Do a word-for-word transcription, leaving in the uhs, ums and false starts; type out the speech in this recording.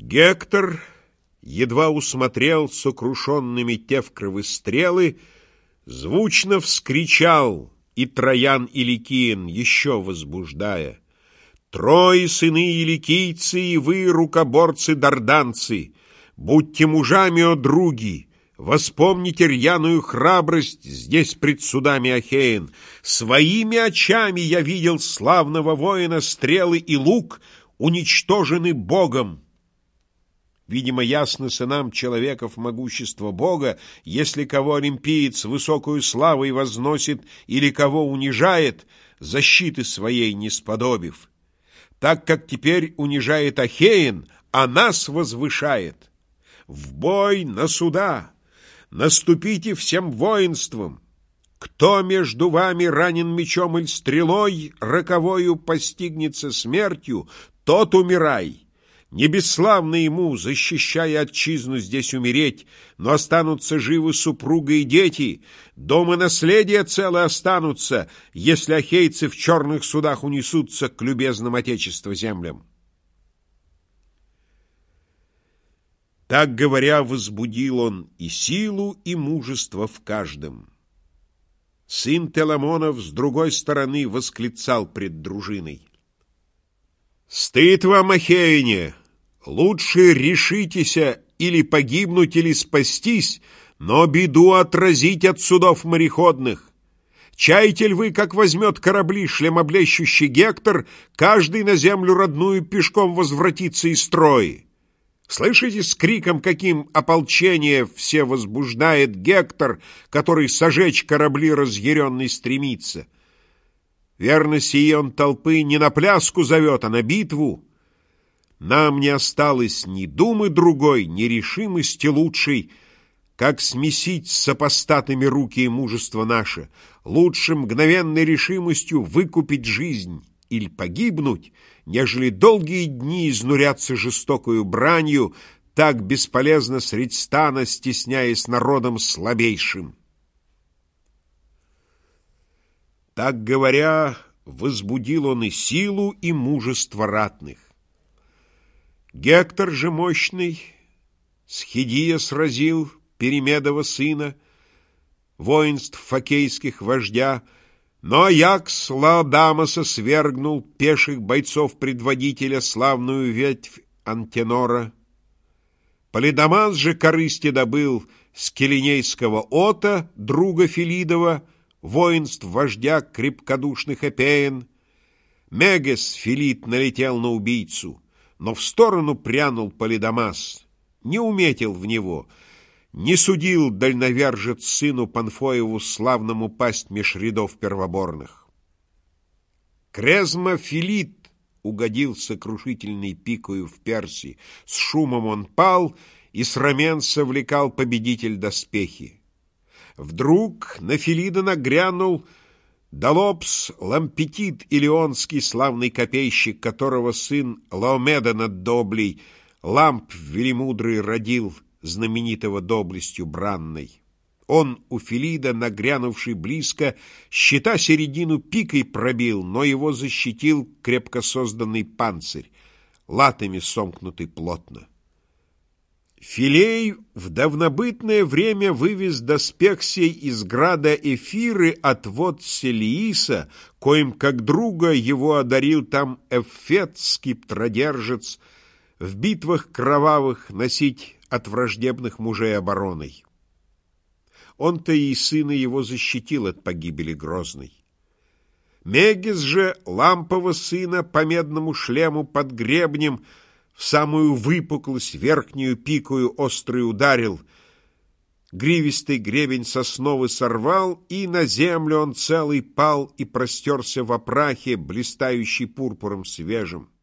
Гектор едва усмотрел сокрушенными тевкровы стрелы, звучно вскричал, и Троян и Ликиен еще возбуждая: «Трои сыны иликийцы, и вы, рукоборцы-дарданцы, будьте мужами, о други, воспомните рьяную храбрость здесь пред судами Ахеен. Своими очами я видел славного воина, стрелы и лук уничтожены Богом. Видимо, ясно сынам человеков могущество Бога, если кого олимпиец высокую славой возносит или кого унижает, защиты своей не сподобив. Так как теперь унижает Ахеен, а нас возвышает. В бой, на суда! Наступите всем воинством! Кто между вами ранен мечом или стрелой, роковою постигнется смертью, тот умирай. Не бесславно ему, защищая отчизну, здесь умереть, но останутся живы супруга и дети, дом и наследие целы останутся, если ахейцы в черных судах унесутся к любезным отечеству землям». Так говоря, возбудил он и силу, и мужество в каждом. Сын Теламонов с другой стороны восклицал пред дружиной: «Стыд вам, ахеяне! Лучше решитеся или погибнуть, или спастись, но беду отразить от судов мореходных. Чаете ли вы, как возьмет корабли шлемоблещущий Гектор, каждый на землю родную пешком возвратится из строя? Слышите с криком, каким ополчение все возбуждает Гектор, который сожечь корабли разъяренный стремится? Верно, сии он толпы не на пляску зовет, а на битву. Нам не осталось ни думы другой, ни решимости лучшей, как смесить с сопостатами руки и мужество наше, лучше мгновенной решимостью выкупить жизнь или погибнуть, нежели долгие дни изнуряться жестокою бранью, так бесполезно средь стана, стесняясь народом слабейшим». Так говоря, возбудил он и силу, и мужество ратных. Гектор же мощный Схидия сразил, Перемедова сына, воинств фокейских вождя, но Аякс Лаодамоса свергнул, пеших бойцов предводителя, славную ветвь Антенора. Полидамас же корысти добыл с келинейского Ота, друга Филидова, воинств вождя крепкодушных Эпеен. Мегес Филид налетел на убийцу, но в сторону прянул Полидамас, не уметил в него, не судил дальновержец сыну Панфоеву славному пасть меж рядов первоборных. Крезма Филид угодил сокрушительной пикою в Персии, с шумом он пал, и с рамен совлекал победитель доспехи. Вдруг на Филида нагрянул Долопс Лампетит Илионский, славный копейщик, которого сын Лаомеда Доблий, Ламп велимудрый, родил, знаменитого доблестью бранной. Он у Филида, нагрянувший близко, щита середину пикой пробил, но его защитил крепко созданный панцирь, латами сомкнутый плотно. Филей в давнобытное время вывез доспех сей из града Эфиры от вод Селииса, коим как друга его одарил там Эфет, скиптродержец, в битвах кровавых носить от враждебных мужей обороной. Он-то и сына его защитил от погибели грозной. Мегис же Лампова сына по медному шлему под гребнем в самую выпуклость верхнюю пикую острый ударил, гривистый гребень сосновый сорвал, и на землю он целый пал и простерся во прахе, блистающий пурпуром свежим.